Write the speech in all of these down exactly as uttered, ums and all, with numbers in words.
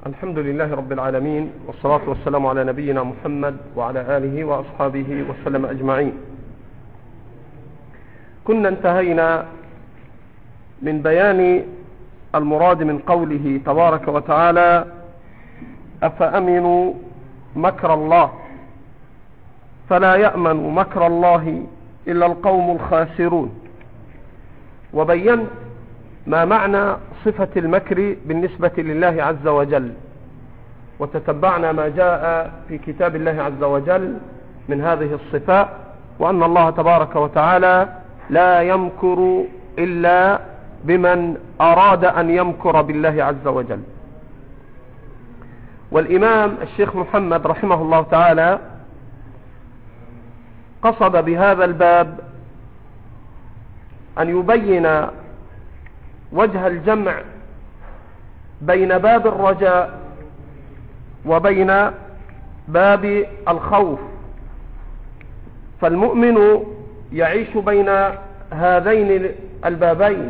الحمد لله رب العالمين، والصلاة والسلام على نبينا محمد وعلى آله وأصحابه وسلم أجمعين. كنا انتهينا من بيان المراد من قوله تبارك وتعالى: أفأمنوا مكر الله فلا يأمن مكر الله إلا القوم الخاسرون. وبينت ما معنى صفة المكر بالنسبة لله عز وجل، وتتبعنا ما جاء في كتاب الله عز وجل من هذه الصفات، وأن الله تبارك وتعالى لا يمكر إلا بمن أراد أن يمكر بالله عز وجل. والإمام الشيخ محمد رحمه الله تعالى قصد بهذا الباب أن يبين وجه الجمع بين باب الرجاء وبين باب الخوف. فالمؤمن يعيش بين هذين البابين،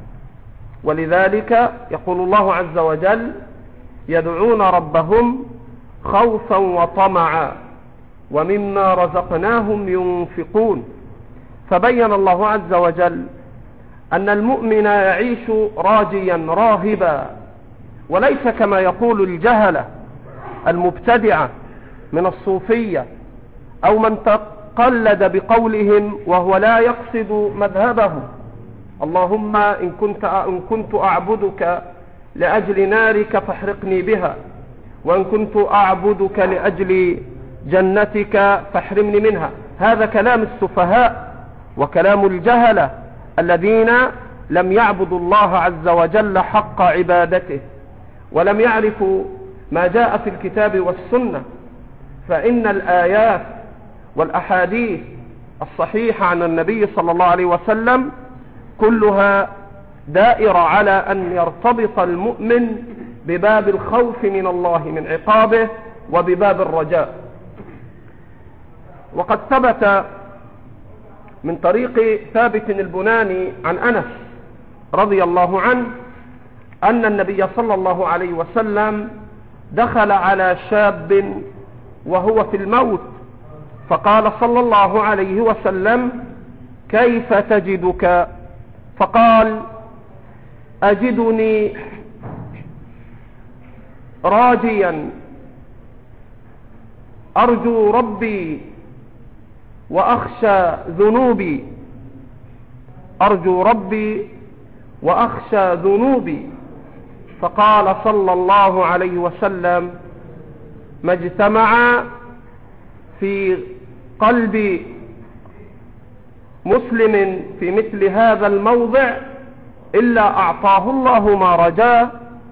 ولذلك يقول الله عز وجل: يدعون ربهم خوفا وطمعا ومما رزقناهم ينفقون. فبين الله عز وجل أن المؤمن يعيش راجيا راهبا، وليس كما يقول الجهلة المبتدعة من الصوفية أو من تقلد بقولهم وهو لا يقصد مذهبهم: اللهم إن كنت, إن كنت أعبدك لأجل نارك فاحرقني بها، وإن كنت أعبدك لأجل جنتك فاحرمني منها. هذا كلام السفهاء وكلام الجهلة الذين لم يعبدوا الله عز وجل حق عبادته، ولم يعرفوا ما جاء في الكتاب والسنة. فإن الآيات والأحاديث الصحيحة عن النبي صلى الله عليه وسلم كلها دائرة على أن يرتبط المؤمن بباب الخوف من الله من عقابه وبباب الرجاء. وقد ثبت من طريق ثابت البناني عن أنس رضي الله عنه أن النبي صلى الله عليه وسلم دخل على شاب وهو في الموت، فقال صلى الله عليه وسلم: كيف تجدك؟ فقال: أجدني راجيا أرجو ربي وأخشى ذنوبي، أرجو ربي وأخشى ذنوبي. فقال صلى الله عليه وسلم: ما اجتمع في قلب مسلم في مثل هذا الموضع إلا أعطاه الله ما رجاه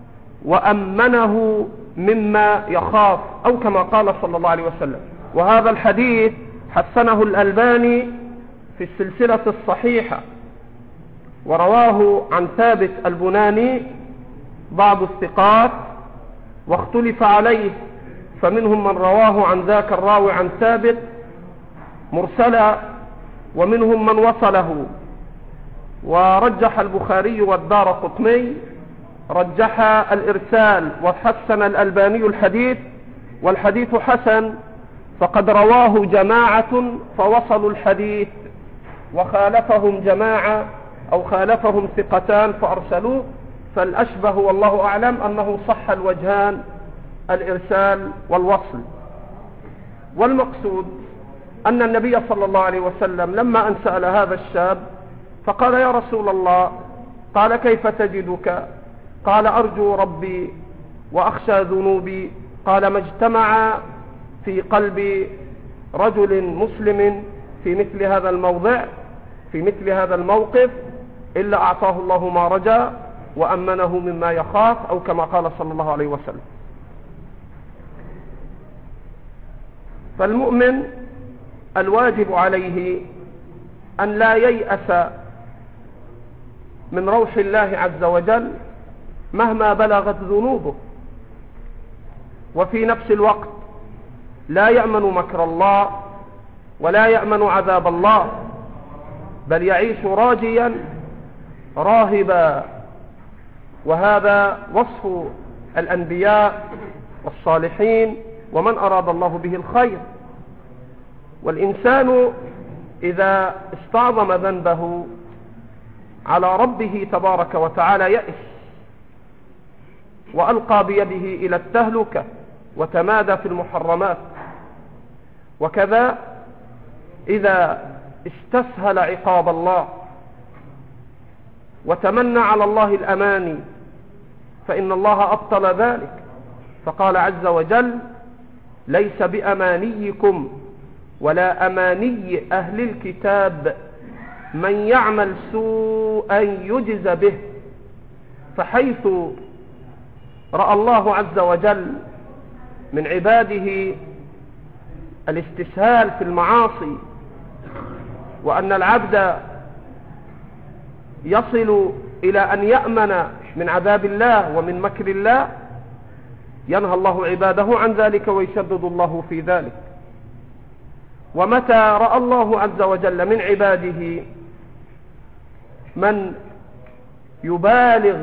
وأمنه مما يخاف، أو كما قال صلى الله عليه وسلم. وهذا الحديث حسنه الألباني في السلسلة الصحيحة، ورواه عن ثابت البناني بعض الثقات، واختلف عليه، فمنهم من رواه عن ذاك الراوي عن ثابت مرسلا، ومنهم من وصله. ورجح البخاري والدارقطني رجح الإرسال، وحسن الألباني الحديث، والحديث حسن، فقد رواه جماعة فوصلوا الحديث، وخالفهم جماعة أو خالفهم ثقتان فأرسلوه. فالأشبه والله أعلم أنه صح الوجهان، الإرسال والوصل. والمقصود أن النبي صلى الله عليه وسلم لما أن سأل هذا الشاب فقال: يا رسول الله. قال: كيف تجدك؟ قال: أرجو ربي وأخشى ذنوبي. قال: ما اجتمع في قلب رجل مسلم في مثل هذا الموضع في مثل هذا الموقف إلا أعطاه الله ما رجا وأمنه مما يخاف، أو كما قال صلى الله عليه وسلم. فالمؤمن الواجب عليه أن لا ييأس من روح الله عز وجل مهما بلغت ذنوبه، وفي نفس الوقت لا يأمن مكر الله ولا يأمن عذاب الله، بل يعيش راجيا راهبا. وهذا وصف الأنبياء والصالحين ومن أراد الله به الخير. والإنسان إذا استعظم ذنبه على ربه تبارك وتعالى يئس وألقى بيده إلى التهلكة وتمادى في المحرمات. وكذا إذا استسهل عقاب الله وتمنى على الله الأماني فإن الله أبطل ذلك، فقال عز وجل: ليس بأمانيكم ولا أماني أهل الكتاب من يعمل سوءا يجز به. فحيث رأى الله عز وجل من عباده الاستسهال في المعاصي وأن العبد يصل إلى أن يأمن من عذاب الله ومن مكر الله، ينهى الله عباده عن ذلك ويشدد الله في ذلك. ومتى رأى الله عز وجل من عباده من يبالغ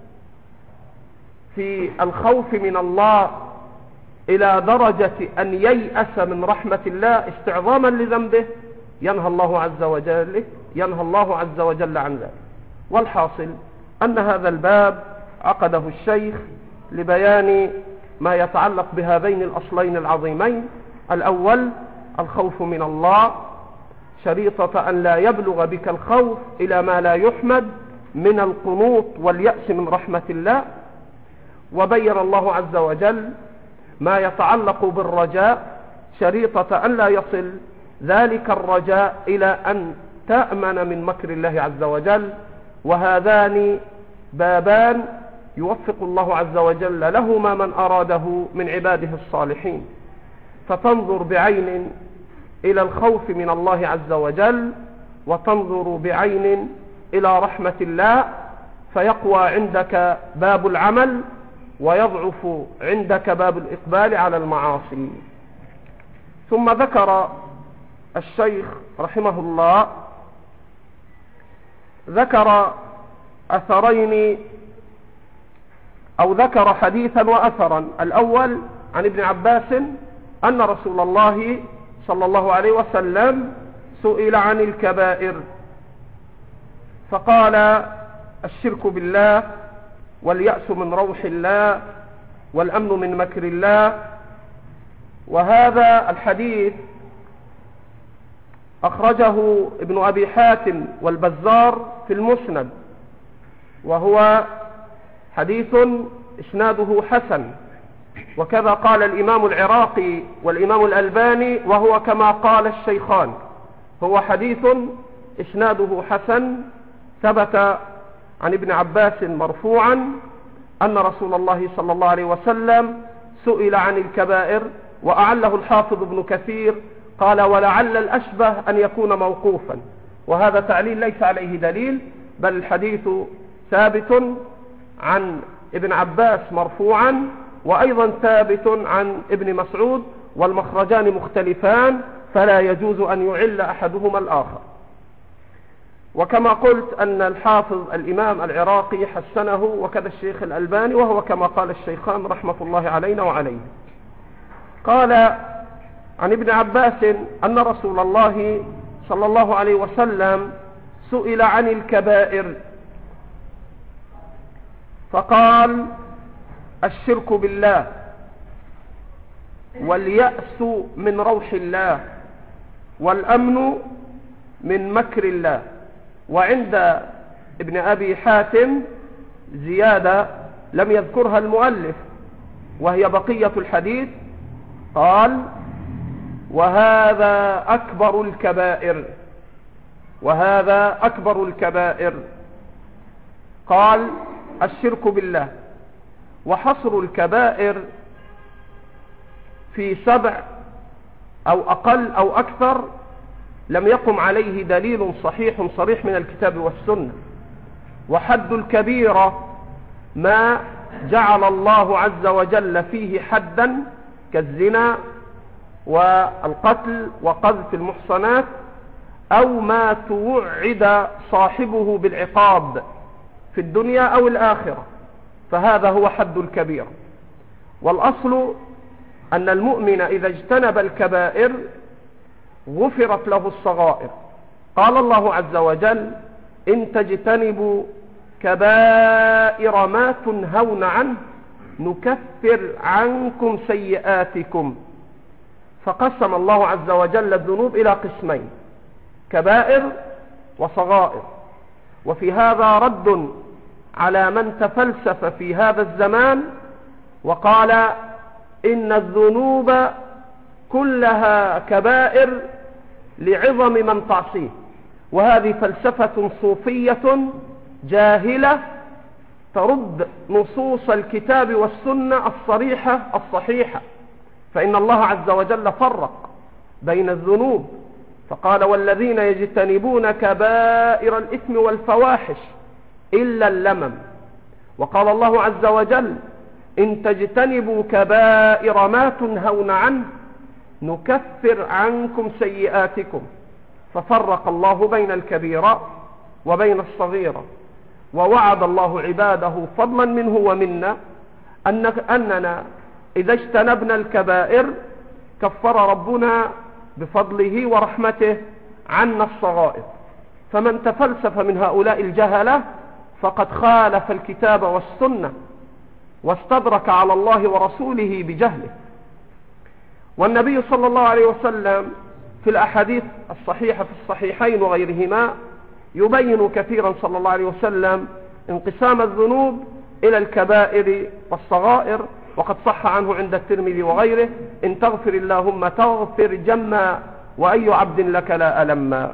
في الخوف من الله إلى درجة أن ييأس من رحمة الله استعظاما لذنبه، ينهى الله عز وجل ينهى الله عز وجل عن ذلك. والحاصل أن هذا الباب عقده الشيخ لبيان ما يتعلق بهذين الأصلين العظيمين: الأول الخوف من الله، شريطة أن لا يبلغ بك الخوف إلى ما لا يحمد من القنوط واليأس من رحمة الله. وبين الله عز وجل ما يتعلق بالرجاء، شريطة أن لا يصل ذلك الرجاء إلى أن تأمن من مكر الله عز وجل. وهذان بابان يوفق الله عز وجل لهما من أراده من عباده الصالحين، فتنظر بعين إلى الخوف من الله عز وجل، وتنظر بعين إلى رحمة الله، فيقوى عندك باب العمل ويضعف عندك باب الإقبال على المعاصي. ثم ذكر الشيخ رحمه الله ذكر أثرين أو ذكر حديثا وأثرا. الأول عن ابن عباس أن رسول الله صلى الله عليه وسلم سئل عن الكبائر فقال: الشرك بالله، واليأس من روح الله، والأمن من مكر الله. وهذا الحديث أخرجه ابن أبي حاتم والبزار في المسند، وهو حديث إسناده حسن، وكذا قال الإمام العراقي والإمام الألباني، وهو كما قال الشيخان، هو حديث إسناده حسن ثبت عن ابن عباس مرفوعا أن رسول الله صلى الله عليه وسلم سئل عن الكبائر، وأعله الحافظ ابن كثير قال: ولعل الأشبه أن يكون موقوفا، وهذا تعليل ليس عليه دليل، بل الحديث ثابت عن ابن عباس مرفوعا، وأيضا ثابت عن ابن مسعود، والمخرجان مختلفان، فلا يجوز أن يعل أحدهما الآخر. وكما قلت أن الحافظ الإمام العراقي حسنه، وكذا الشيخ الألباني، وهو كما قال الشيخان رحمة الله علينا وعليه. قال عن ابن عباس أن رسول الله صلى الله عليه وسلم سئل عن الكبائر فقال: الشرك بالله، واليأس من روح الله، والأمن من مكر الله. وعند ابن أبي حاتم زيادة لم يذكرها المؤلف، وهي بقية الحديث، قال: وهذا أكبر الكبائر، وهذا أكبر الكبائر. قال: الشرك بالله. وحصر الكبائر في سبع أو أقل أو أكثر لم يقم عليه دليل صحيح صريح من الكتاب والسنة. وحد الكبيرة ما جعل الله عز وجل فيه حدا كالزنا والقتل وقذف المحصنات، أو ما توعد صاحبه بالعقاب في الدنيا أو الآخرة. فهذا هو حد الكبيرة. والأصل أن المؤمن إذا اجتنب الكبائر غفرت له الصغائر. قال الله عز وجل: إن تجتنبوا كبائر ما تنهون عنه نكفر عنكم سيئاتكم. فقسم الله عز وجل الذنوب إلى قسمين: كبائر وصغائر. وفي هذا رد على من تفلسف في هذا الزمان وقال إن الذنوب كلها كبائر لعظم من تعصيه، وهذه فلسفة صوفية جاهلة ترد نصوص الكتاب والسنة الصريحة الصحيحة. فإن الله عز وجل فرق بين الذنوب فقال: والذين يجتنبون كبائر الإثم والفواحش إلا اللمم. وقال الله عز وجل: إن تجتنبوا كبائر ما تنهون عنه نكفر عنكم سيئاتكم. ففرق الله بين الكبيرة وبين الصغيرة. ووعد الله عباده فضلا منه ومنا أننا إذا اجتنبنا الكبائر كفر ربنا بفضله ورحمته عنا الصغائر. فمن تفلسف من هؤلاء الجهلة فقد خالف الكتاب والسنة واستدرك على الله ورسوله بجهله. والنبي صلى الله عليه وسلم في الأحاديث الصحيحة في الصحيحين وغيرهما يبين كثيرا صلى الله عليه وسلم انقسام الذنوب إلى الكبائر والصغائر. وقد صح عنه عند الترمذي وغيره: إن تغفر اللهم تغفر جما وأي عبد لك لا ألما.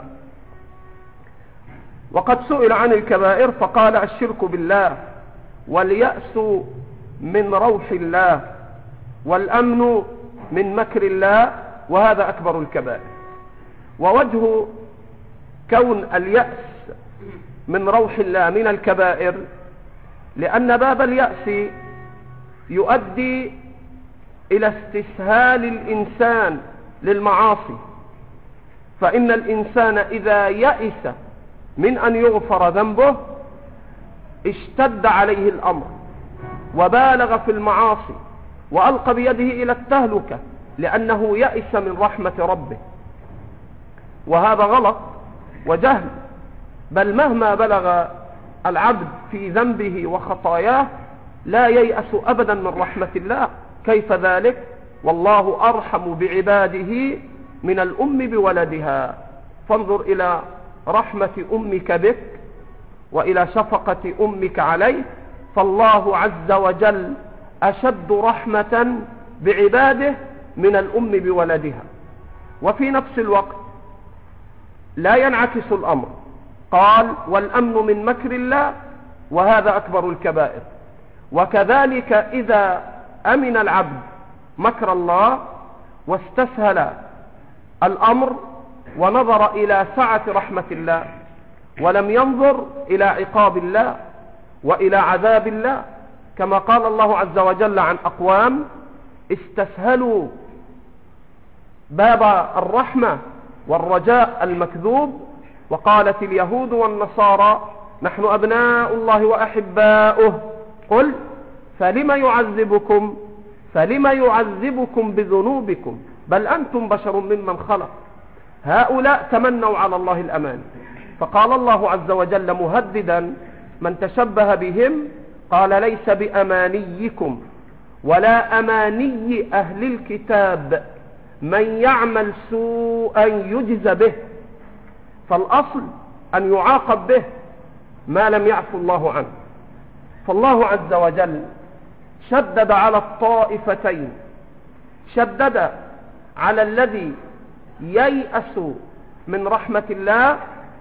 وقد سئل عن الكبائر فقال: الشرك بالله، واليأس من روح الله، والأمن من مكر الله، وهذا أكبر الكبائر. ووجه كون اليأس من روح الله من الكبائر لأن باب اليأس يؤدي إلى استسهال الإنسان للمعاصي. فإن الإنسان إذا يأس من أن يغفر ذنبه اشتد عليه الأمر وبالغ في المعاصي وألقى بيده إلى التهلكة لأنه يأس من رحمة ربه. وهذا غلط وجهل، بل مهما بلغ العبد في ذنبه وخطاياه لا ييأس أبدا من رحمة الله. كيف ذلك؟ والله أرحم بعباده من الأم بولدها. فانظر إلى رحمة أمك بك وإلى شفقة أمك عليك. فالله عز وجل أشد رحمة بعباده من الأم بولدها. وفي نفس الوقت لا ينعكس الأمر. قال: والأمن من مكر الله، وهذا أكبر الكبائر. وكذلك إذا أمن العبد مكر الله واستسهل الأمر ونظر إلى سعة رحمة الله ولم ينظر إلى عقاب الله وإلى عذاب الله، كما قال الله عز وجل عن أقوام استسهلوا باب الرحمة والرجاء المكذوب. وقالت اليهود والنصارى نحن أبناء الله وأحباؤه قل فلم يعذبكم فلم يعذبكم بذنوبكم بل أنتم بشر ممن خلق. هؤلاء تمنوا على الله الأمان. فقال الله عز وجل مهددا من تشبه بهم قال: ليس بأمانيكم ولا أماني أهل الكتاب من يعمل سوءا يجز به. فالأصل أن يعاقب به ما لم يعفو الله عنه. فالله عز وجل شدد على الطائفتين، شدد على الذي ييأس من رحمة الله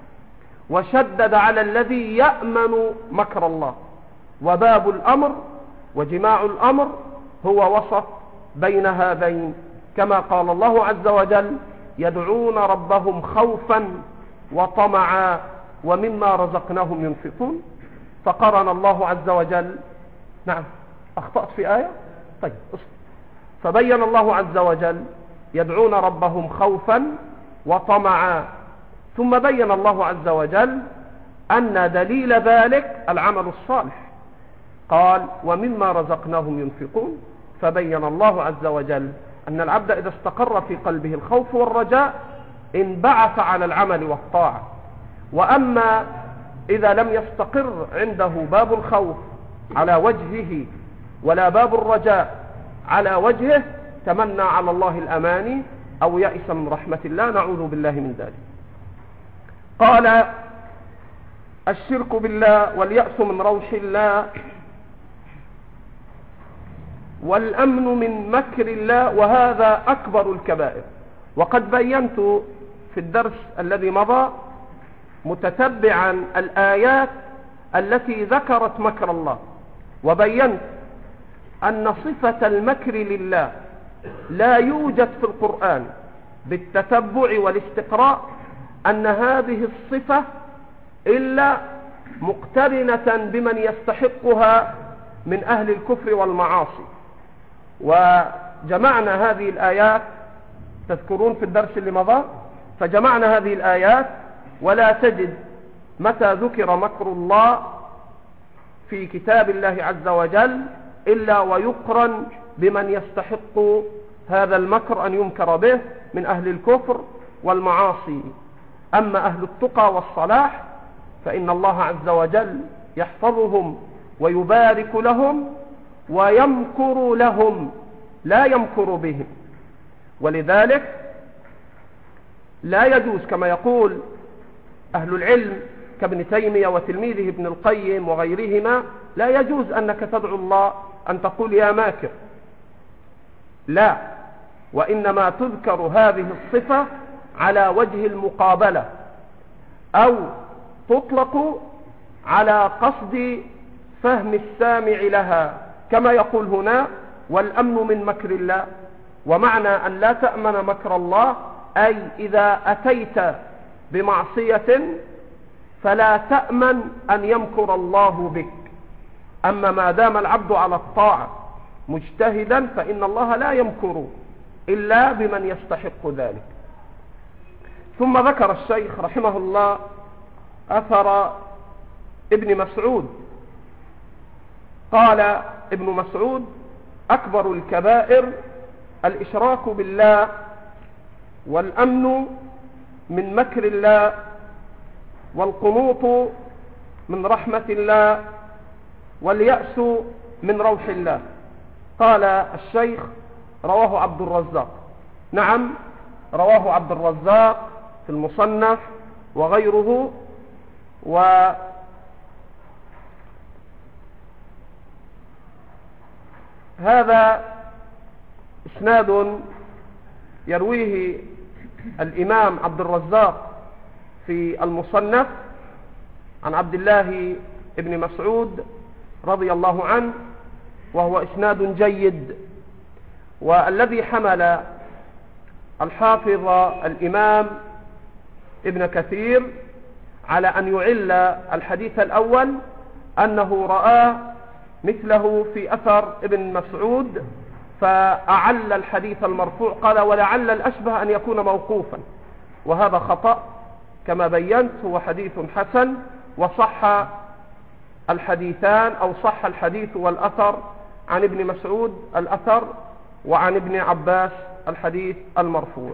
وشدد على الذي يأمن مكر الله. وباب الأمر وجماع الأمر هو وسط بين هذين، كما قال الله عز وجل: يدعون ربهم خوفا وطمعا ومما رزقناهم ينفقون. فقرن الله عز وجل، نعم أخطأت في آية، طيب أصبر. فبين الله عز وجل يدعون ربهم خوفا وطمعا، ثم بين الله عز وجل أن دليل ذلك العمل الصالح. قال ومما رزقناهم ينفقون، فبين الله عز وجل أن العبد إذا استقر في قلبه الخوف والرجاء انبعث على العمل والطاعة. وأما إذا لم يستقر عنده باب الخوف على وجهه ولا باب الرجاء على وجهه تمنى على الله الأماني أو يأس من رحمة الله، نعوذ بالله من ذلك. قال الشرك بالله واليأس من روح الله والأمن من مكر الله، وهذا أكبر الكبائر. وقد بينت في الدرس الذي مضى متتبعا الآيات التي ذكرت مكر الله، وبينت أن صفة المكر لله لا يوجد في القرآن بالتتبع والاستقراء أن هذه الصفة إلا مقترنة بمن يستحقها من أهل الكفر والمعاصي. وجمعنا هذه الآيات، تذكرون في الدرس اللي مضى، فجمعنا هذه الآيات ولا تجد متى ذكر مكر الله في كتاب الله عز وجل إلا ويقرن بمن يستحق هذا المكر أن يمكر به من أهل الكفر والمعاصي. أما أهل التقى والصلاح فإن الله عز وجل يحفظهم ويبارك لهم ويمكر لهم لا يمكر بهم. ولذلك لا يجوز كما يقول أهل العلم كابن تيمية وتلميذه ابن القيم وغيرهما، لا يجوز أنك تدعو الله أن تقول يا ماكر، لا، وإنما تذكر هذه الصفة على وجه المقابلة أو تطلق على قصد فهم السامع لها، كما يقول هنا والأمن من مكر الله. ومعنى أن لا تأمن مكر الله أي إذا أتيت بمعصية فلا تأمن أن يمكر الله بك. أما ما دام العبد على الطاعة مجتهدا فإن الله لا يمكر إلا بمن يستحق ذلك. ثم ذكر الشيخ رحمه الله أثر ابن مسعود، قال ابن مسعود أكبر الكبائر الإشراك بالله والأمن من مكر الله والقنوط من رحمة الله واليأس من روح الله. قال الشيخ رواه عبد الرزاق. نعم، رواه عبد الرزاق في المصنف وغيره. وهذا إسناد يرويه الإمام عبد الرزاق في المصنف عن عبد الله بن مسعود رضي الله عنه، وهو إسناد جيد. والذي حمل الحافظ الإمام ابن كثير على أن يعل الحديث الأول أنه رأى مثله في أثر ابن مسعود فأعل الحديث المرفوع، قال ولعل الأشبه أن يكون موقوفا، وهذا خطأ كما بينت، هو حديث حسن وصح الحديثان أو صح الحديث والأثر عن ابن مسعود الأثر وعن ابن عباس الحديث المرفوع.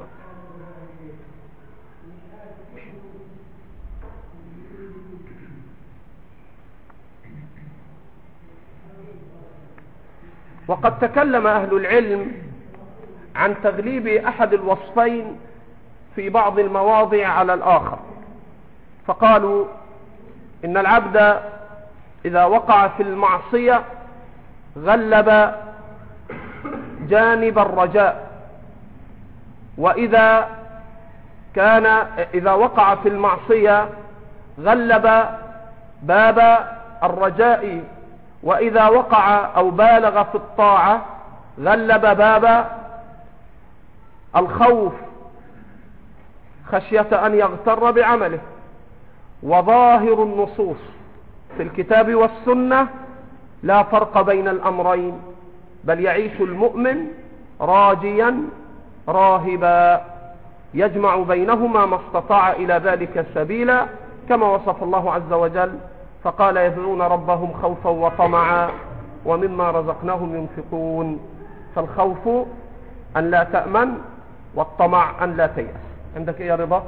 وقد تكلم أهل العلم عن تغليب أحد الوصفين في بعض المواضع على الآخر، فقالوا إن العبد إذا وقع في المعصية غلب جانب الرجاء، وإذا كان إذا وقع في المعصية غلب باب الرجاء، وإذا وقع أو بالغ في الطاعة غلب باب الخوف خشية أن يغتر بعمله. وظاهر النصوص في الكتاب والسنة لا فرق بين الأمرين، بل يعيش المؤمن راجيا راهبا يجمع بينهما ما استطاع إلى ذلك سبيلا، كما وصف الله عز وجل فقال يدعون ربهم خوفا وطمعا ومما رزقناهم ينفقون. فالخوف أن لا تأمن، والطمع أن لا تيأس. عندك إيه يا رضا؟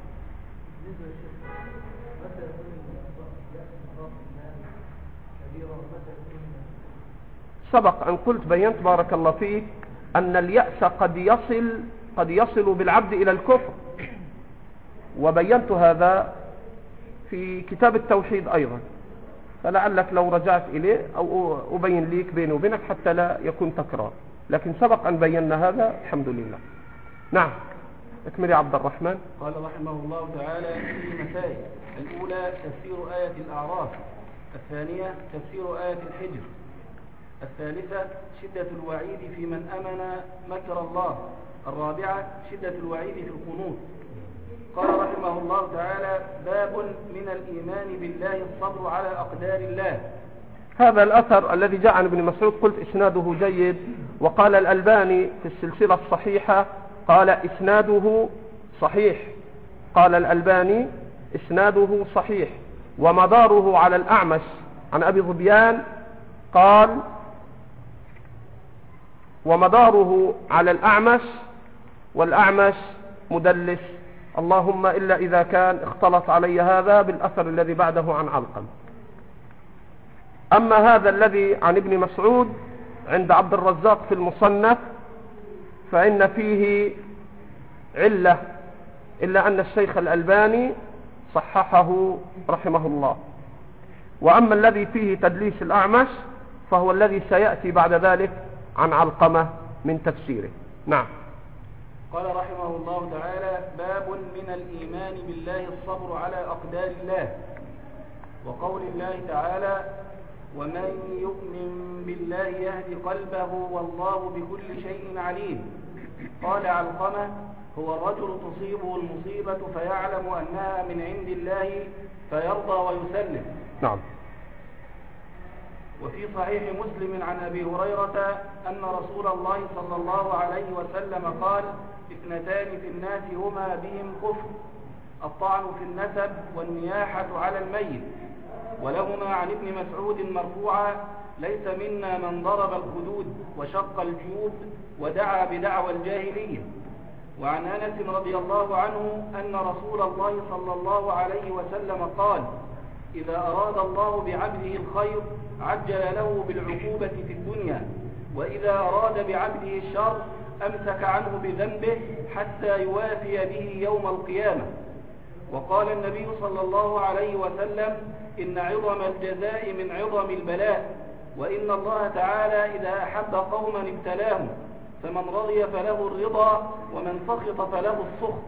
سبق أن قلت بينت بارك الله فيك أن اليأس قد يصل قد يصل بالعبد إلى الكفر، وبينت هذا في كتاب التوحيد أيضا، فلعلك لو رجعت إليه أو أبين ليك بيني وبينك حتى لا يكون تكرار، لكن سبق أن بينا هذا الحمد لله. نعم، اكمل يا عبد الرحمن. قال رحمه الله تعالى في مسائل: الأولى تفسير آية الأعراف، الثانية تفسير آية الحجر، الثالثة شدة الوعيد في من أمن مكر الله، الرابعة شدة الوعيد في القنوط. قال رحمه الله تعالى: باب من الإيمان بالله الصبر على أقدار الله. هذا الأثر الذي جاء عن ابن مسعود قلت إسناده جيد، وقال الألباني في السلسلة الصحيحة قال إسناده صحيح، قال الألباني إسناده صحيح، ومداره على الأعمش عن أبي ظبيان، قال ومداره على الأعمش، والأعمش مدلس، اللهم إلا إذا كان اختلط علي هذا بالأثر الذي بعده عن علقم. أما هذا الذي عن ابن مسعود عند عبد الرزاق في المصنف فإن فيه علة، إلا أن الشيخ الألباني صححه رحمه الله. وأما الذي فيه تدليس الأعمش فهو الذي سيأتي بعد ذلك عن علقمة من تفسيره. نعم. قال رحمه الله تعالى: باب من الإيمان بالله الصبر على أقدار الله. وقول الله تعالى: ومن يؤمن بالله يهد قلبه والله بكل شيء عليم. قال علقمة: هو الرجل تصيبه المصيبة فيعلم أنها من عند الله فيرضى ويسلم. نعم. وفي صحيح مسلم عن أبي هريرة أن رسول الله صلى الله عليه وسلم قال: اثنتان في الناس هما بهم كفر، الطعن في النسب والنياحة على الميت. ولهما عن ابن مسعود مرفوعا: ليس منا من ضرب الخدود وشق الجيوب ودعا بدعوى الجاهلية. وعن أنس رضي الله عنه أن رسول الله صلى الله عليه وسلم قال: إذا أراد الله بعبده الخير عجل له بالعقوبة في الدنيا، وإذا أراد بعبده الشر أمسك عنه بذنبه حتى يوافي به يوم القيامة. وقال النبي صلى الله عليه وسلم: إن عظم الجزاء من عظم البلاء، وإن الله تعالى إذا أحب قوما ابتلاهم، فمن رضي فله الرضا ومن سخط فله السخط.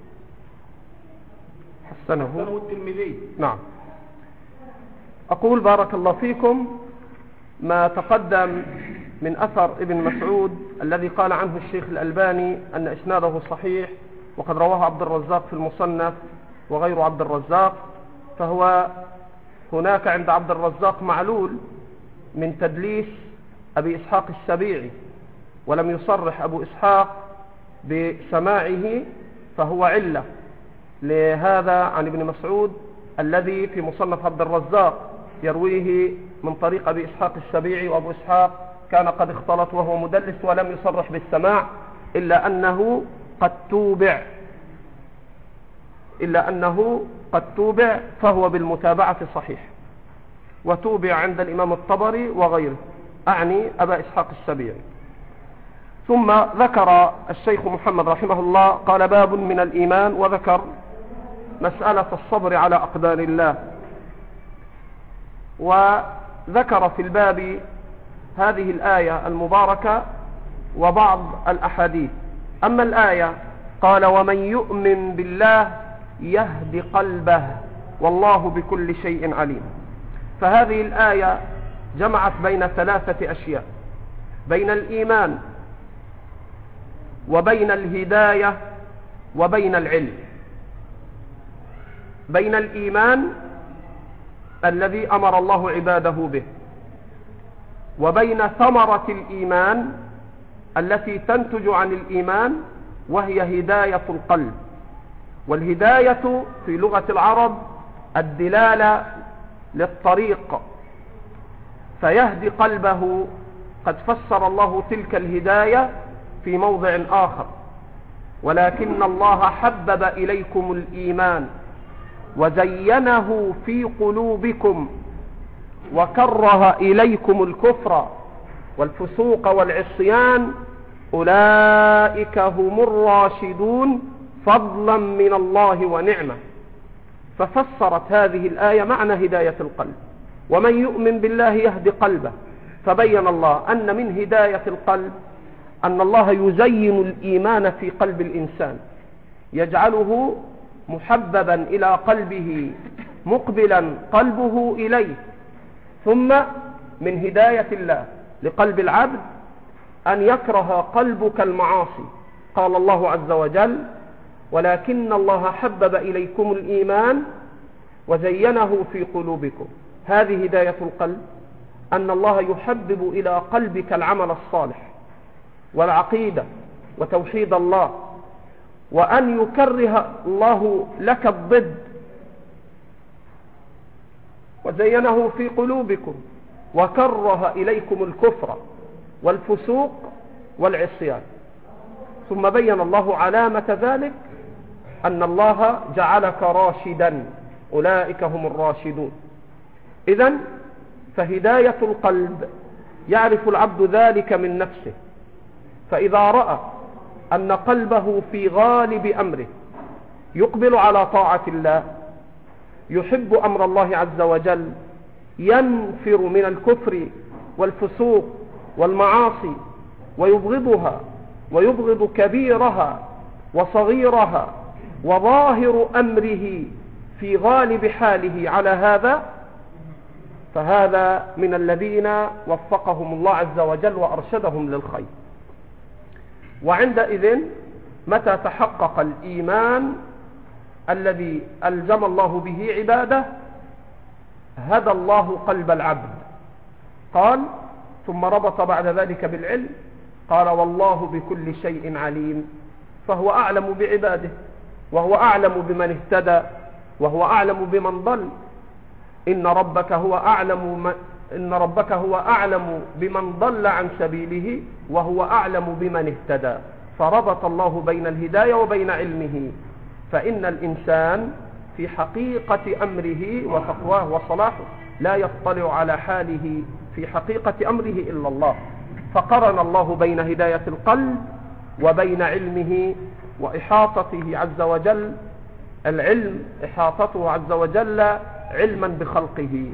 حسنه حسنه الترمذي. نعم. أقول بارك الله فيكم ما تقدم من أثر ابن مسعود الذي قال عنه الشيخ الألباني أن إسناده صحيح، وقد رواه عبد الرزاق في المصنف وغير عبد الرزاق، فهو هناك عند عبد الرزاق معلول من تدليس أبي إسحاق السبيعي، ولم يصرح أبو إسحاق بسماعه، فهو علة لهذا عن ابن مسعود الذي في مصنف عبد الرزاق يرويه من طريق أبي إسحاق السبيعي، وأبو إسحاق كان قد اختلط وهو مدلس ولم يصرح بالسماع، إلا أنه قد توبع إلا أنه قد توبع فهو بالمتابعة صحيح، وتوبع عند الإمام الطبري وغيره، أعني أبا إسحاق السبيعي. ثم ذكر الشيخ محمد رحمه الله قال: باب من الإيمان، وذكر مسألة الصبر على أقدار الله، وذكر في الباب هذه الآية المباركة وبعض الأحاديث. أما الآية قال: ومن يؤمن بالله يهد قلبه والله بكل شيء عليم. فهذه الآية جمعت بين ثلاثة أشياء: بين الإيمان وبين الهداية وبين العلم. بين الإيمان الذي أمر الله عباده به، وبين ثمرة الإيمان التي تنتج عن الإيمان وهي هداية القلب. والهداية في لغة العرب الدلالة للطريق، فيهدي قلبه. قد فسر الله تلك الهداية في موضع آخر: ولكن الله حبب إليكم الإيمان وزينه في قلوبكم وكره إليكم الكفر والفسوق والعصيان أولئك هم الراشدون فضلا من الله ونعمة. ففسرت هذه الآية معنى هداية القلب. ومن يؤمن بالله يهدي قلبه. فبين الله أن من هداية القلب أن الله يزين الإيمان في قلب الإنسان، يجعله محببا إلى قلبه مقبلا قلبه إليه. ثم من هداية الله لقلب العبد أن يكره قلبك المعاصي. قال الله عز وجل: ولكن الله حبب إليكم الإيمان وزينه في قلوبكم. هذه هداية القلب، أن الله يحبب إلى قلبك العمل الصالح والعقيدة وتوحيد الله، وأن يكره الله لك الضد. وزينه في قلوبكم وكره إليكم الكفر والفسوق والعصيان. ثم بين الله علامة ذلك أن الله جعلك راشدا، أولئك هم الراشدون. إذن فهداية القلب يعرف العبد ذلك من نفسه، فإذا رأى أن قلبه في غالب أمره يقبل على طاعة الله، يحب أمر الله عز وجل، ينفر من الكفر والفسوق والمعاصي ويبغضها ويبغض كبيرها وصغيرها، وظاهر أمره في غالب حاله على هذا، فهذا من الذين وفقهم الله عز وجل وأرشدهم للخير. وعندئذ متى تحقق الإيمان الذي ألزم الله به عباده هدى الله قلب العبد. قال: ثم ربط بعد ذلك بالعلم، قال: والله بكل شيء عليم. فهو أعلم بعباده، وهو أعلم بمن اهتدى، وهو أعلم بمن ضل. إن ربك هو أعلم إن ربك هو أعلم بمن ضل عن سبيله، وهو أعلم بمن اهتدى. فربط الله بين الهداية وبين علمه. فإن الإنسان في حقيقة أمره وتقواه وصلاحه لا يطلع على حاله في حقيقة أمره إلا الله. فقرن الله بين هداية القلب وبين علمه وإحاطته عز وجل. العلم إحاطته عز وجل علما بخلقه.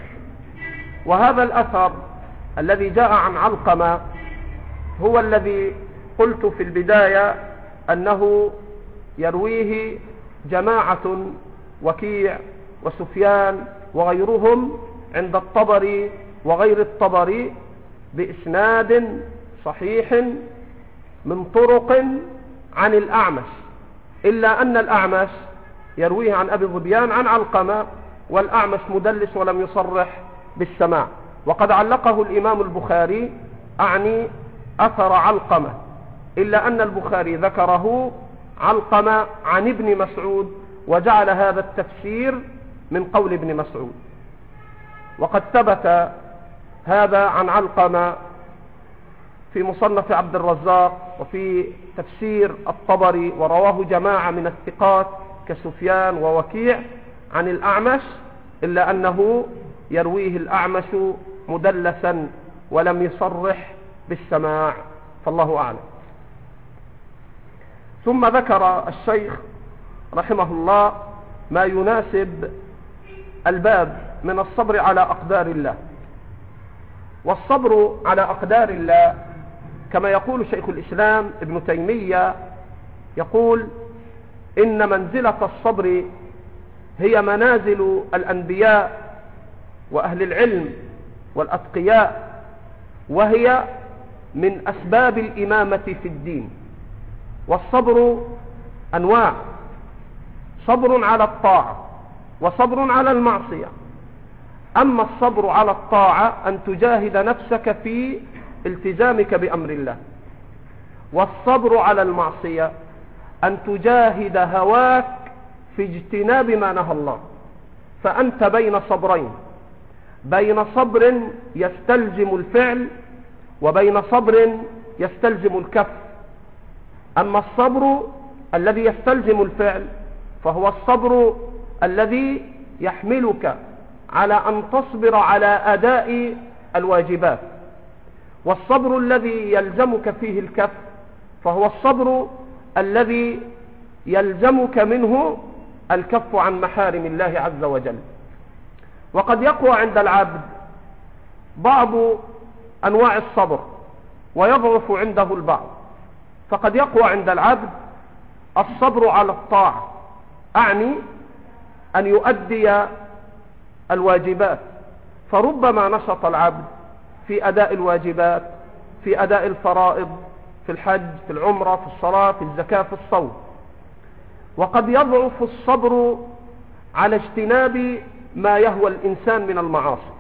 وهذا الأثر الذي جاء عن علقمة هو الذي قلت في البداية أنه يرويه جماعة، وكيع وسفيان وغيرهم، عند الطبري وغير الطبري بإسناد صحيح من طرق عن الأعمش، إلا أن الأعمش يرويه عن أبي ظبيان عن علقمة، والأعمش مدلس ولم يصرح بالسماع. وقد علقه الإمام البخاري أعني أثر علقمة، إلا أن البخاري ذكره علقمة عن ابن مسعود، وجعل هذا التفسير من قول ابن مسعود. وقد ثبت هذا عن علقمة في مصنف عبد الرزاق وفي تفسير الطبري، ورواه جماعة من الثقات كسفيان ووكيع عن الأعمش، إلا أنه يرويه الأعمش مدلسا ولم يصرح بالسماع، فالله أعلم. ثم ذكر الشيخ رحمه الله ما يناسب الباب من الصبر على أقدار الله. والصبر على أقدار الله كما يقول شيخ الإسلام ابن تيمية، يقول: إن منزلة الصبر هي منازل الأنبياء وأهل العلم والأتقياء، وهي من أسباب الإمامة في الدين. والصبر أنواع: صبر على الطاعة وصبر على المعصية. أما الصبر على الطاعة أن تجاهد نفسك في التزامك بأمر الله، والصبر على المعصية أن تجاهد هواك في اجتناب ما نهى الله. فأنت بين صبرين: بين صبر يستلزم الفعل وبين صبر يستلزم الكف. أما الصبر الذي يستلزم الفعل فهو الصبر الذي يحملك على أن تصبر على أداء الواجبات، والصبر الذي يلزمك فيه الكف فهو الصبر الذي يلزمك منه الكف عن محارم الله عز وجل. وقد يقوى عند العبد بعض أنواع الصبر ويضعف عنده البعض، فقد يقوى عند العبد الصبر على الطاعة، أعني أن يؤدي الواجبات، فربما نشط العبد في أداء الواجبات، في أداء الفرائض، في الحج، في العمرة، في الصلاة، في الزكاة، في الصوم. وقد يضعف الصبر على اجتناب ما يهوى الإنسان من المعاصي،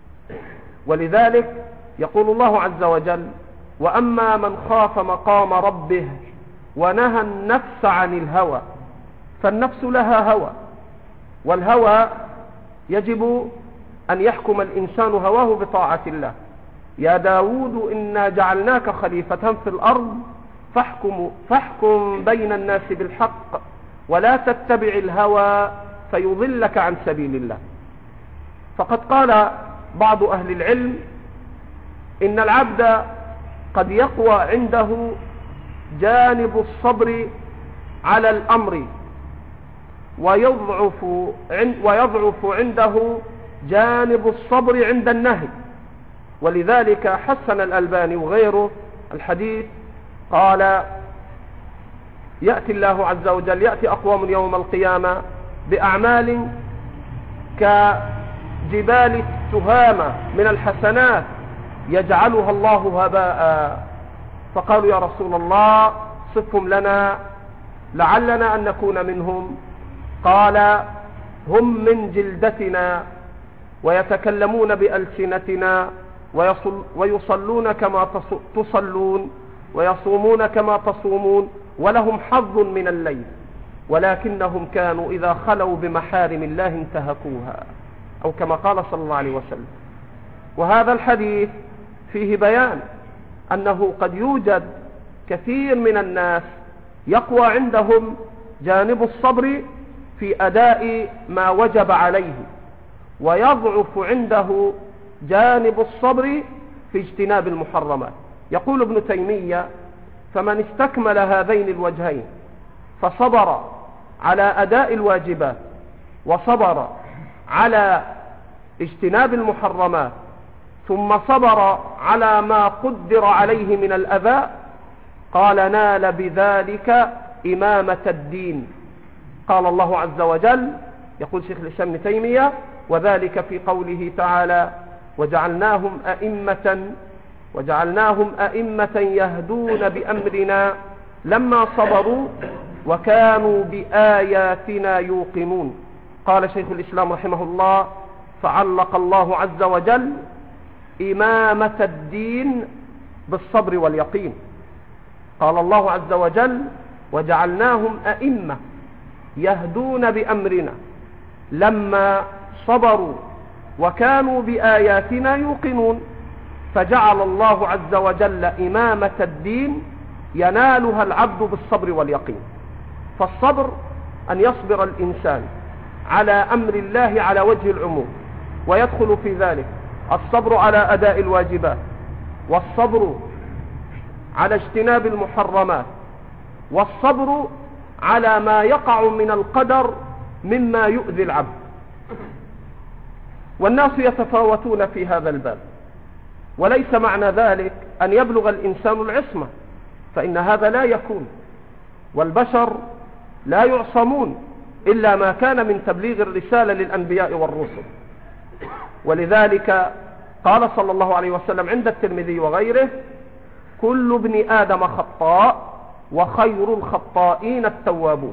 ولذلك يقول الله عز وجل: وأما من خاف مقام ربه ونهى النفس عن الهوى، فالنفس لها هوى، والهوى يجب أن يحكم الإنسان هواه بطاعة الله. يا داود إنا جعلناك خليفة في الأرض فاحكم, فاحكم بين الناس بالحق ولا تتبع الهوى فيضلك عن سبيل الله. فقد قال بعض أهل العلم إن العبد قد يقوى عنده جانب الصبر على الأمر ويضعف ويضعف عنده جانب الصبر عند النهي، ولذلك حسن الألباني وغيره الحديث، قال: يأتي الله عز وجل يأتي أقوام يوم القيامة بأعمال كجبال التهامة من الحسنات يجعلها الله هباء، فقالوا: يا رسول الله صفهم لنا لعلنا أن نكون منهم. قال: هم من جلدتنا ويتكلمون بألسنتنا ويصلون كما تصلون ويصومون كما تصومون ولهم حظ من الليل، ولكنهم كانوا إذا خلوا بمحارم الله انتهكوها، أو كما قال صلى الله عليه وسلم. وهذا الحديث فيه بيان أنه قد يوجد كثير من الناس يقوى عندهم جانب الصبر في أداء ما وجب عليه، ويضعف عنده جانب الصبر في اجتناب المحرمات. يقول ابن تيمية: فمن استكمل هذين الوجهين فصبر على أداء الواجبات وصبر على اجتناب المحرمات ثم صبر على ما قدر عليه من الأذى، قال: نال بذلك إمامة الدين. قال الله عز وجل، يقول شيخ الإسلام ابن تيمية: وذلك في قوله تعالى: وجعلناهم أئمة وجعلناهم أئمة يهدون بأمرنا لما صبروا وكانوا بآياتنا يوقنون. قال شيخ الإسلام رحمه الله: فعلق الله عز وجل إمامة الدين بالصبر واليقين. قال الله عز وجل: وجعلناهم أئمة يهدون بأمرنا لما صبروا وكانوا بآياتنا يوقنون. فجعل الله عز وجل إمامة الدين ينالها العبد بالصبر واليقين. فالصبر أن يصبر الإنسان على أمر الله على وجه العموم، ويدخل في ذلك الصبر على أداء الواجبات، والصبر على اجتناب المحرمات، والصبر على ما يقع من القدر مما يؤذي العبد. والناس يتفاوتون في هذا الباب، وليس معنى ذلك أن يبلغ الإنسان العصمة، فإن هذا لا يكون، والبشر لا يعصمون إلا ما كان من تبليغ الرسالة للأنبياء والرسل. ولذلك قال صلى الله عليه وسلم عند الترمذي وغيره: كل ابن آدم خطاء وخير الخطائين التوابون.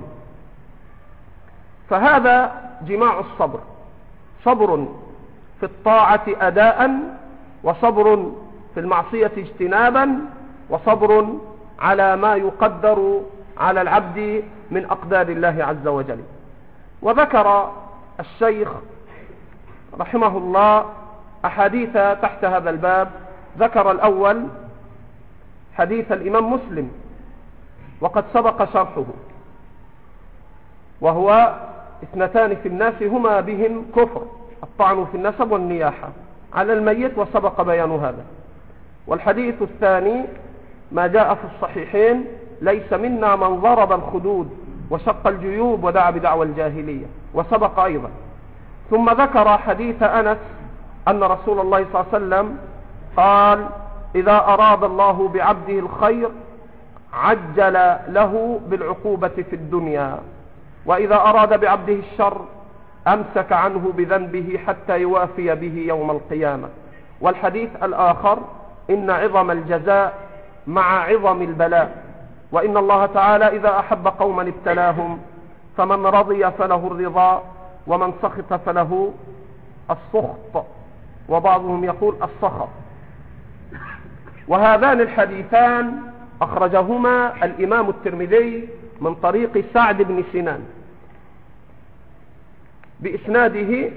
فهذا جماع الصبر: صبر في الطاعة أداء، وصبر في المعصية اجتنابا، وصبر على ما يقدر على العبد من أقدار الله عز وجل. وذكر الشيخ رحمه الله أحاديث تحت هذا الباب. ذكر الأول حديث الإمام مسلم وقد سبق شرحه، وهو اثنتان في الناس هما بهم كفر، الطعن في النسب والنياحة على الميت، وسبق بيان هذا. والحديث الثاني ما جاء في الصحيحين: ليس منا من ضرب الخدود وشق الجيوب ودعا بدعوى الجاهلية، وسبق أيضا. ثم ذكر حديث أنس أن رسول الله صلى الله عليه وسلم قال: إذا أراد الله بعبده الخير عجل له بالعقوبة في الدنيا، وإذا أراد بعبده الشر أمسك عنه بذنبه حتى يوافي به يوم القيامة. والحديث الآخر: إن عظم الجزاء مع عظم البلاء، وإن الله تعالى إذا أحب قوما ابتلاهم، فمن رضي فله الرضا ومن سخط فله السخط، وبعضهم يقول السخط. وهذان الحديثان أخرجهما الإمام الترمذي من طريق سعد بن سنان بإسناده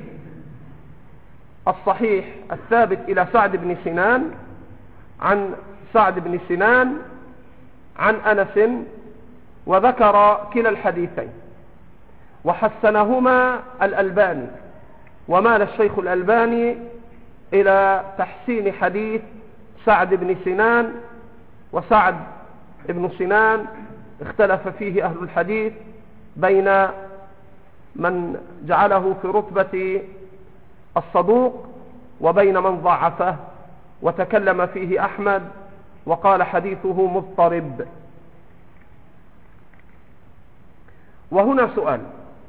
الصحيح الثابت إلى سعد بن سنان عن سعد بن سنان عن أنس، وذكر كلا الحديثين وحسنهما الألباني، ومال الشيخ الألباني إلى تحسين حديث سعد بن سنان. وسعد بن سنان اختلف فيه أهل الحديث بين من جعله في رتبة الصدوق وبين من ضعفه، وتكلم فيه أحمد وقال حديثه مضطرب. وهنا سؤال: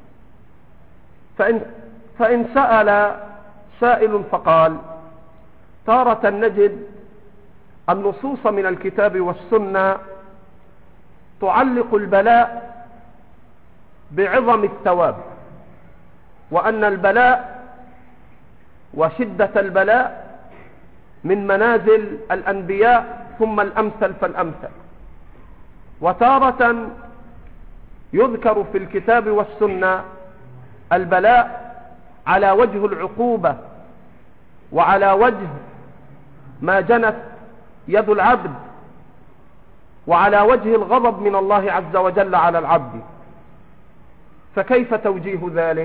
فإن, فإن سأل سائل فقال: تارة نجد النصوص من الكتاب والسنة تعلق البلاء بعظم الثواب، وأن البلاء وشدة البلاء من منازل الأنبياء ثم الأمثل فالأمثل. وتارة يذكر في الكتاب والسنة البلاء على وجه العقوبة وعلى وجه ما جنت يد العبد، وعلى وجه الغضب من الله عز وجل على العبد. فكيف توجيه ذلك؟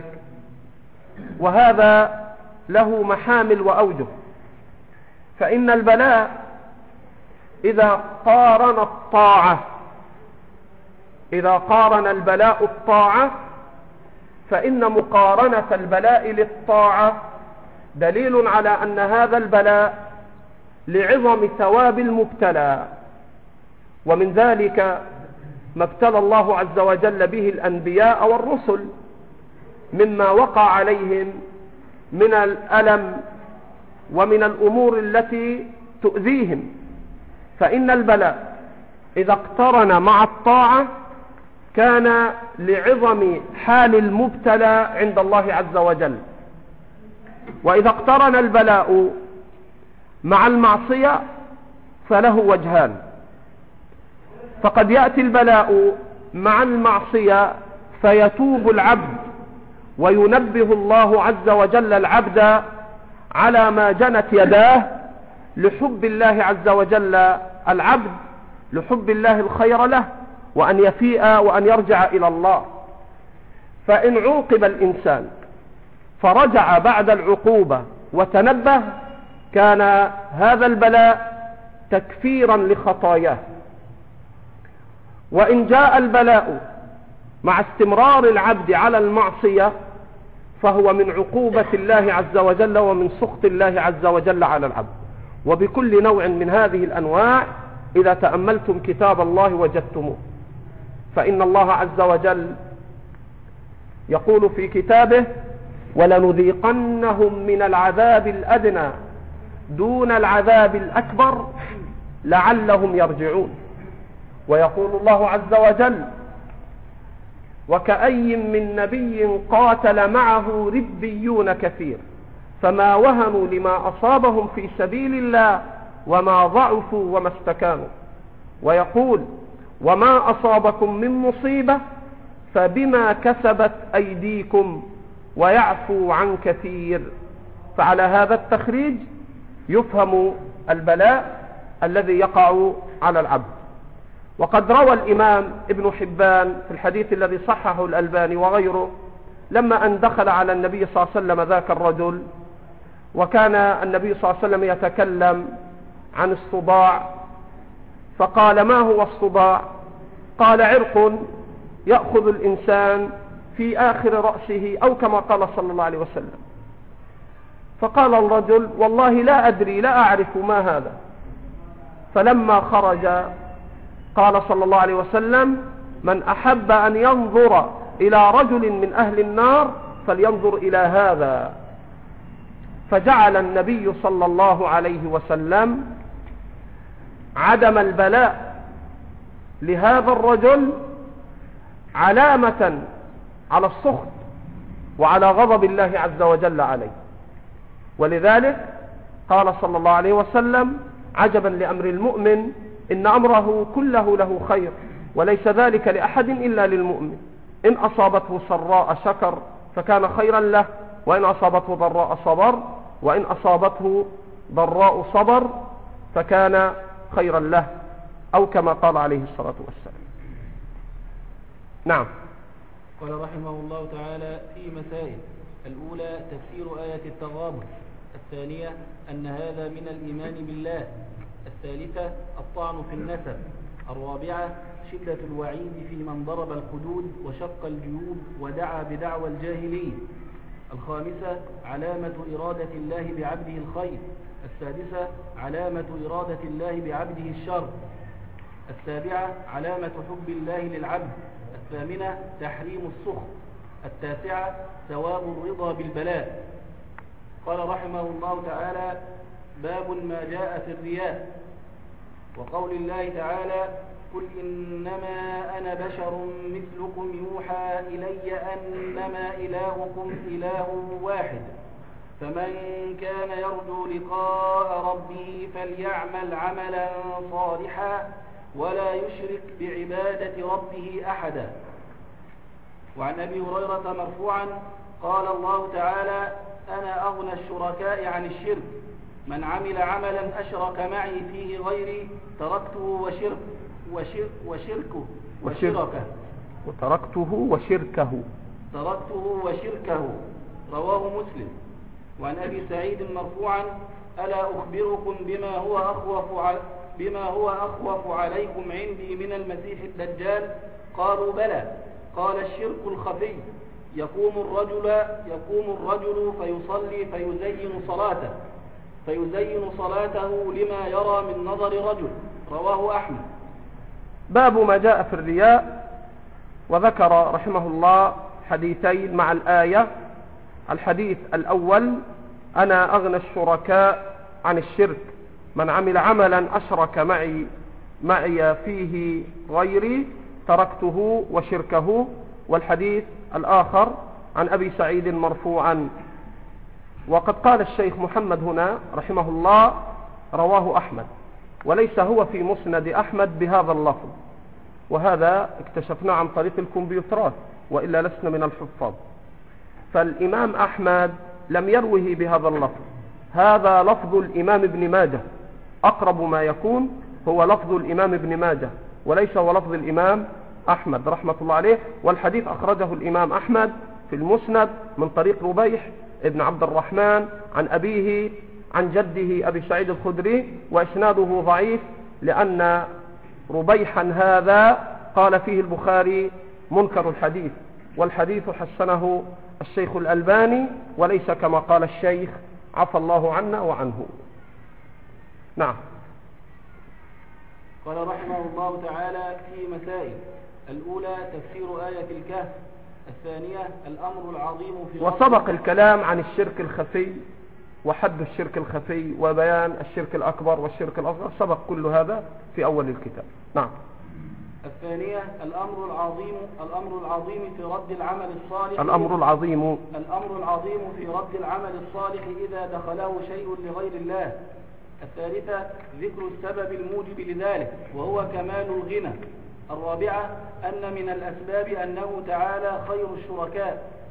وهذا له محامل وأوجه. فإن البلاء إذا قارن الطاعة إذا قارن البلاء الطاعة فإن مقارنة البلاء للطاعة دليل على أن هذا البلاء لعظم ثواب المبتلى. ومن ذلك ما ابتلى الله عز وجل به الأنبياء والرسل مما وقع عليهم من الألم ومن الأمور التي تؤذيهم. فإن البلاء إذا اقترن مع الطاعة كان لعظم حال المبتلى عند الله عز وجل. وإذا اقترن البلاء مع المعصية فله وجهان: فقد يأتي البلاء مع المعصية فيتوب العبد وينبه الله عز وجل العبد على ما جنت يداه لحب الله عز وجل العبد، لحب الله الخير له، وأن يفيء وأن يرجع إلى الله. فإن عوقب الإنسان فرجع بعد العقوبة وتنبه كان هذا البلاء تكفيرا لخطاياه. وإن جاء البلاء مع استمرار العبد على المعصية فهو من عقوبة الله عز وجل ومن سخط الله عز وجل على العبد. وبكل نوع من هذه الأنواع إذا تأملتم كتاب الله وجدتموه. فإن الله عز وجل يقول في كتابه: ولنذيقنهم من العذاب الأدنى دون العذاب الأكبر لعلهم يرجعون. ويقول الله عز وجل: وكأي من نبي قاتل معه ربيون كثير فما وهنوا لما أصابهم في سبيل الله وما ضعفوا وما استكانوا. ويقول: وما أصابكم من مصيبة فبما كسبت أيديكم ويعفو عن كثير. فعلى هذا التخريج يفهم البلاء الذي يقع على العبد. وقد روى الإمام ابن حبان في الحديث الذي صححه الألباني وغيره لما أن دخل على النبي صلى الله عليه وسلم ذاك الرجل، وكان النبي صلى الله عليه وسلم يتكلم عن الصداع، فقال: ما هو الصداع؟ قال: عرق يأخذ الإنسان في آخر رأسه، أو كما قال صلى الله عليه وسلم. فقال الرجل: والله لا أدري، لا أعرف ما هذا. فلما خرج قال صلى الله عليه وسلم: من أحب أن ينظر إلى رجل من أهل النار فلينظر إلى هذا. فجعل النبي صلى الله عليه وسلم عدم البلاء لهذا الرجل علامة على السخط وعلى غضب الله عز وجل عليه. ولذلك قال صلى الله عليه وسلم: عجبا لأمر المؤمن إن أمره كله له خير، وليس ذلك لأحد إلا للمؤمن، إن أصابته سراء شكر فكان خيرا له، وإن أصابته ضراء صبر، وإن أصابته ضراء صبر فكان خيرا له، أو كما قال عليه الصلاة والسلام. نعم. قال رحمه الله تعالى: في مسائل: الأولى تفسير آية التغابن، الثانية أن هذا من الإيمان بالله، الثالثة الطعن في النسب، الرابعة شدة الوعيد في من ضرب الحدود وشق الجيوب ودعا بدعوى الجاهلين، الخامسة علامة إرادة الله بعبده الخير، السادسة علامة إرادة الله بعبده الشر، السابعة علامة حب الله للعبد، الثامنة تحريم السخط، التاسعة ثواب الرضا بالبلاء. قال رحمه الله تعالى: باب ما جاء في الرياء. وقول الله تعالى: قل إنما أنا بشر مثلكم يوحى إلي أنما إلهكم إله واحد، فمن كان يرجو لقاء ربه فليعمل عملا صالحا ولا يشرك بعبادة ربه أحدا. وعن أبي هريرة مرفوعا قال الله تعالى: أنا أغنى الشركاء عن الشرك، من عمل عملا أشرك معي فيه غيري تركته وشرك وشر وشركه وشركه وتركته وشركه تركته وشركه رواه مسلم. وعن أبي سعيد مرفوعا: ألا أخبركم بما هو أخوف ع... بما هو أخوف عليكم عندي من المسيح الدجال؟ قالوا: بلى. قال: الشرك الخفي، يقوم الرجل يقوم الرجل فيصلي فيزين صلاته فيزين صلاته لما يرى من نظر رجل، رواه أحمد. باب ما جاء في الرياء. وذكر رحمه الله حديثين مع الآية. الحديث الأول: أنا أغنى الشركاء عن الشرك، من عمل عملا أشرك معي معي فيه غيري تركته وشركه. والحديث الآخر عن أبي سعيد مرفوعا. وقد قال الشيخ محمد هنا رحمه الله: رواه أحمد، وليس هو في مسند أحمد بهذا اللفظ، وهذا اكتشفناه عن طريق الكمبيوترات، وإلا لسنا من الحفاظ. فالإمام أحمد لم يروه بهذا اللفظ، هذا لفظ الإمام ابن ماجه، أقرب ما يكون هو لفظ الإمام ابن ماجه، وليس هو لفظ الإمام أحمد رحمة الله عليه. والحديث أخرجه الإمام أحمد في المسند من طريق ربيح ابن عبد الرحمن عن أبيه عن جده أبي سعيد الخدري، وإسناده ضعيف لأن ربيحا هذا قال فيه البخاري منكر الحديث، والحديث حسنه الشيخ الألباني، وليس كما قال الشيخ عفى الله عنا وعنه. نعم. قال رحمه الله تعالى: في مسائل: الأولى تفسير آية الكهف، الثانية الأمر العظيم في وسبق الكلام عن الشرك الخفي وحد الشرك الخفي وبيان الشرك الأكبر والشرك الأصغر، سبق كل هذا في أول الكتاب. نعم. الثانية الأمر العظيم الأمر العظيم في رد العمل الصالح الأمر العظيم الأمر العظيم في رد العمل الصالح إذا دخله شيء لغير الله. الثالثة ذكر السبب الموجب لذلك وهو كمال الغنى. الرابعة أن من الأسباب أنه تعالى خير الشركاء،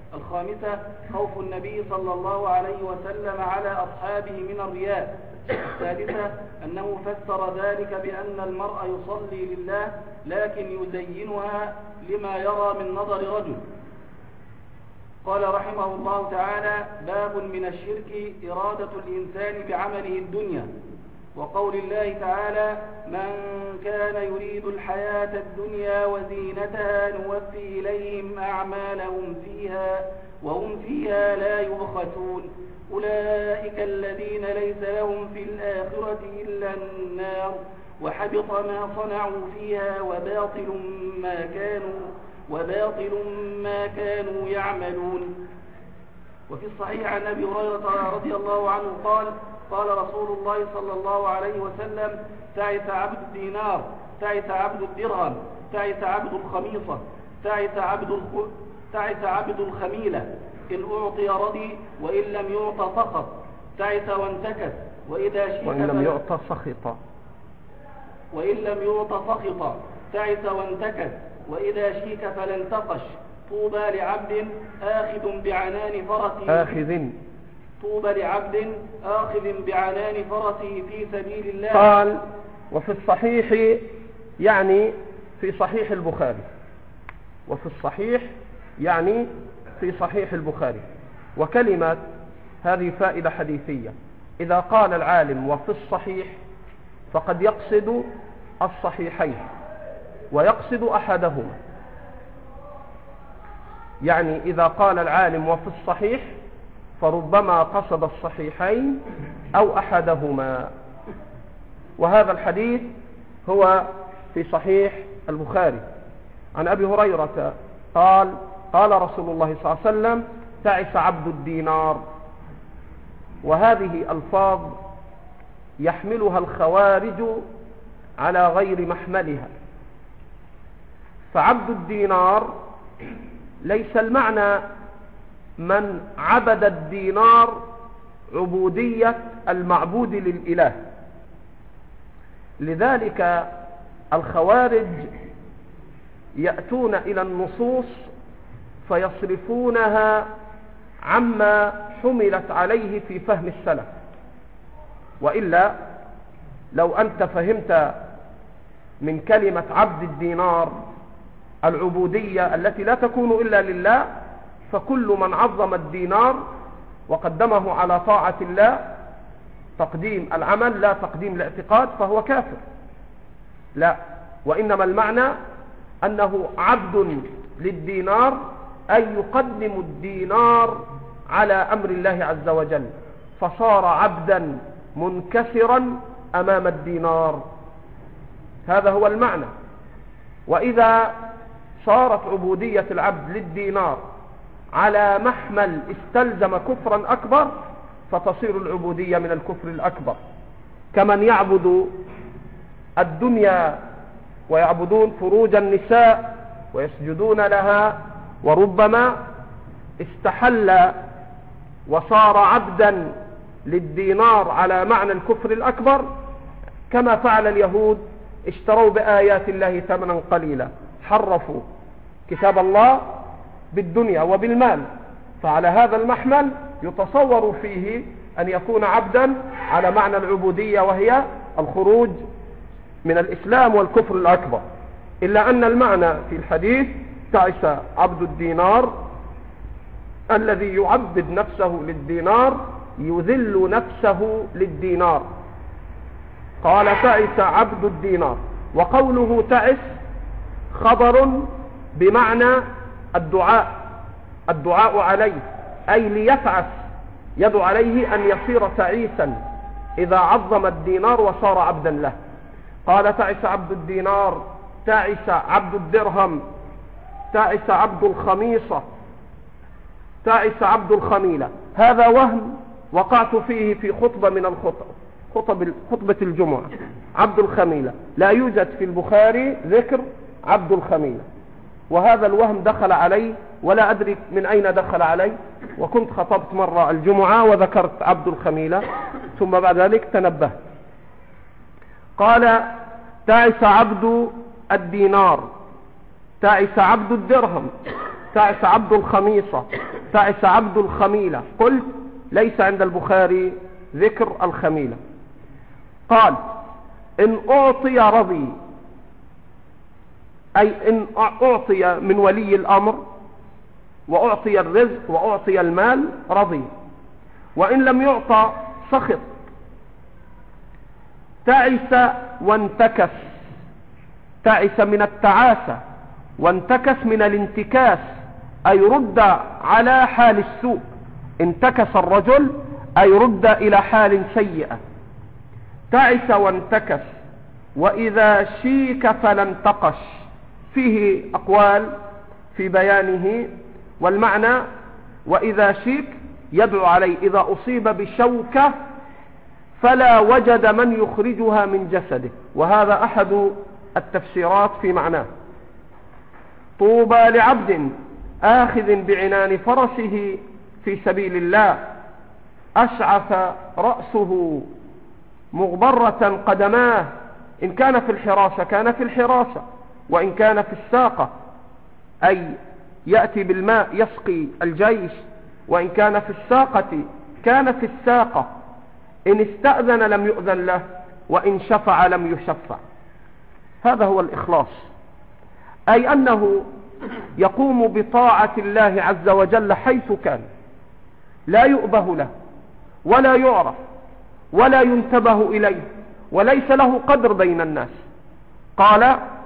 الخامسة خوف النبي صلى الله عليه وسلم على أصحابه من الرياء. السادسة أنه فسر ذلك بأن المرء يصلي لله لكن يزينها لما يرى من نظر رجل. قال رحمه الله تعالى: باب من الشرك إرادة الإنسان بعمله الدنيا. وقول الله تعالى: من كان يريد الحياة الدنيا وزينتها نوفي إليهم أعمالهم فيها وهم فيها لا يبخسون أولئك الذين ليس لهم في الآخرة إلا النار وحبط ما صنعوا فيها وباطل ما كانوا وباطل ما كانوا يعملون. وفي الصحيح عن أبي هريرة رضي الله عنه قال: قال رسول الله صلى الله عليه وسلم: تعس عبد الدينار، تعس عبد الدرهم، تعس عبد الخميصة، تعس عبد الخ... تعس عبد الخميلة، إن أعطي رضي وإن لم يعط سخط، تعس وانتكس، وإذا شيك وإن لم يعط سخط وإن لم يعط سخط، تعس وانتكس، وإذا شيك فلانتقش. طوبى لعبد آخذ بعنان فرسه آخذ طوبى لعبد آخذ بعنان فرسه في سبيل الله. قال: وفي الصحيح يعني في صحيح البخاري، وفي الصحيح يعني في صحيح البخاري. وكلمة هذه فائدة حديثية: إذا قال العالم وفي الصحيح فقد يقصد الصحيحين ويقصد أحدهما. يعني إذا قال العالم وفي الصحيح فربما قصد الصحيحين أو أحدهما. وهذا الحديث هو في صحيح البخاري عن أبي هريرة قال: قال رسول الله صلى الله عليه وسلم: تعس عبد الدينار. وهذه ألفاظ يحملها الخوارج على غير محملها. فعبد الدينار ليس المعنى من عبد الدينار عبودية المعبود للإله. لذلك الخوارج يأتون إلى النصوص فيصرفونها عما حملت عليه في فهم السلف. وإلا لو أنت فهمت من كلمة عبد الدينار العبودية التي لا تكون إلا لله، فكل من عظم الدينار وقدمه على طاعة الله تقديم العمل لا تقديم الاعتقاد فهو كافر. لا، وإنما المعنى أنه عبد للدينار، أي يقدم الدينار على أمر الله عز وجل، فصار عبدا منكسرا أمام الدينار. هذا هو المعنى. وإذا صارت عبودية العبد للدينار على محمل استلزم كفرا أكبر فتصير العبودية من الكفر الأكبر، كمن يعبد الدنيا ويعبدون فروج النساء ويسجدون لها، وربما استحل وصار عبدا للدينار على معنى الكفر الأكبر، كما فعل اليهود، اشتروا بآيات الله ثمنا قليلا، حرفوا كتاب الله بالدنيا وبالمال. فعلى هذا المحمل يتصور فيه أن يكون عبدا على معنى العبودية، وهي الخروج من الإسلام والكفر الأكبر. إلا أن المعنى في الحديث: تعس عبد الدينار، الذي يعبد نفسه للدينار يذل نفسه للدينار. قال: تعس عبد الدينار. وقوله تعس خبر بمعنى الدعاء، الدعاء عليه، أي ليتعس، يدعو عليه أن يصير تعيسا إذا عظم الدينار وصار عبدا له. قال: تعس عبد الدينار، تعس عبد الدرهم، تعس عبد الخميصة، تعس عبد الخميلة. هذا وهم وقعت فيه في خطبة من الخطب خطب خطبة الجمعة. عبد الخميلة لا يوجد في البخاري ذكر عبد الخميلة، وهذا الوهم دخل علي ولا أدري من أين دخل علي. وكنت خطبت مرة الجمعة وذكرت عبد الخميلة، ثم بعد ذلك تنبهت. قال: تعس عبد الدينار، تعس عبد الدرهم، تعس عبد الخميصة، تعس عبد الخميلة. قلت ليس عند البخاري ذكر الخميلة. قال إن أعطي رضي، أي إن أعطي من ولي الأمر وأعطي الرزق وأعطي المال رضي، وإن لم يعطى سخط. تعس وانتكس، تعس من التعاسة، وانتكس من الانتكاس، أي رد على حال السوء. انتكس الرجل أي رد إلى حال سيئة. تعس وانتكس. وإذا شيك فلا انتقش، فيه أقوال في بيانه، والمعنى وإذا شيك يدعو عليه إذا أصيب بشوكة فلا وجد من يخرجها من جسده، وهذا أحد التفسيرات في معناه. طوبى لعبد آخذ بعنان فرسه في سبيل الله، أشعث رأسه مغبرة قدماه. إن كان في الحراسة كان في الحراسة، وإن كان في الساقة أي يأتي بالماء يسقي الجيش، وإن كان في الساقة كان في الساقة. إن استأذن لم يؤذن له، وإن شفع لم يشفع. هذا هو الإخلاص، أي أنه يقوم بطاعة الله عز وجل حيث كان، لا يؤبه له ولا يعرف ولا ينتبه إليه، وليس له قدر بين الناس. قال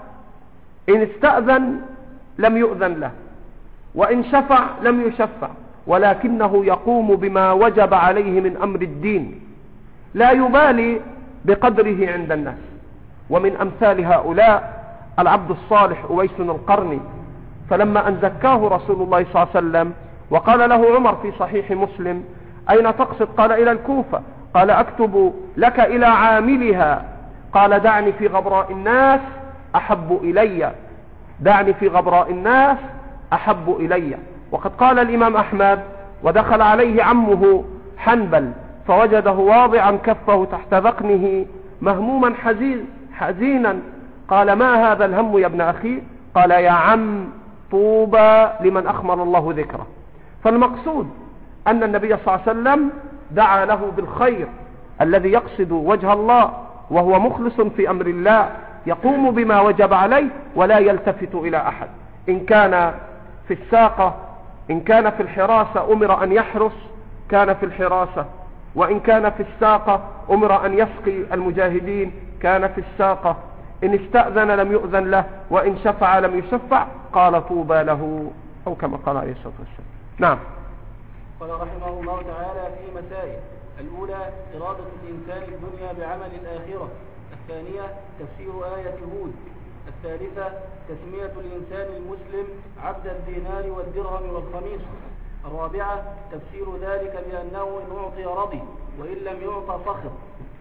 إن استأذن لم يؤذن له، وإن شفع لم يشفع، ولكنه يقوم بما وجب عليه من أمر الدين، لا يبالي بقدره عند الناس. ومن أمثال هؤلاء العبد الصالح أويس القرني، فلما أن زكاه رسول الله صلى الله عليه وسلم وقال له عمر في صحيح مسلم أين تقصد؟ قال إلى الكوفة. قال أكتب لك إلى عاملها. قال دعني في غبراء الناس أحب إلي، دعني في غبراء الناس أحب إلي. وقد قال الإمام أحمد ودخل عليه عمه حنبل فوجده واضعا كفه تحت ذقنه مهموما حزين حزينا. قال ما هذا الهم يا ابن أخي؟ قال يا عم طوبى لمن أخمر الله ذكره. فالمقصود أن النبي صلى الله عليه وسلم دعا له بالخير الذي يقصد وجه الله، وهو مخلص في أمر الله، يقوم بما وجب عليه ولا يلتفت إلى أحد. إن كان في الساقة، إن كان في الحراسة أمر أن يحرس كان في الحراسة، وإن كان في الساقة أمر أن يسقي المجاهدين كان في الساقة. إن استأذن لم يؤذن له، وإن شفع لم يشفع. قال طوبى له، أو كما قال عليه الصلاة والسلام. نعم. قال رحمه الله تعالى في مسائل: الأولى إرادة الإنسان الدنيا بعمل الآخرة. الثانية تفسير آية هود. الثالثة تسمية الإنسان المسلم عبد الدينار والدرهم والخميص. الرابعة تفسير ذلك بأنه إن أعطي رضي، وإن لم يعطى سخط.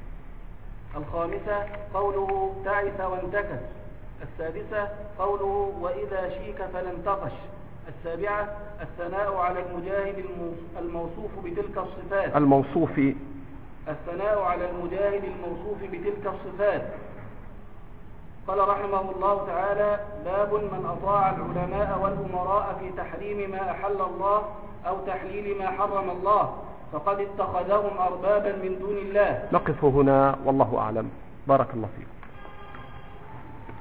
الخامسة قوله تعس وانتكس. السادسة قوله وإذا شيك فلا انتقش. السابعة الثناء على المجاهد الموصوف بتلك الصفات الموصوف الثناء على المجاهد الموصوف بتلك الصفات. قال رحمه الله تعالى: باب من أطاع العلماء والأمراء في تحريم ما أحل الله أو تحليل ما حرم الله فقد اتخذهم أربابا من دون الله. نقف هنا والله أعلم. بارك الله فيكم.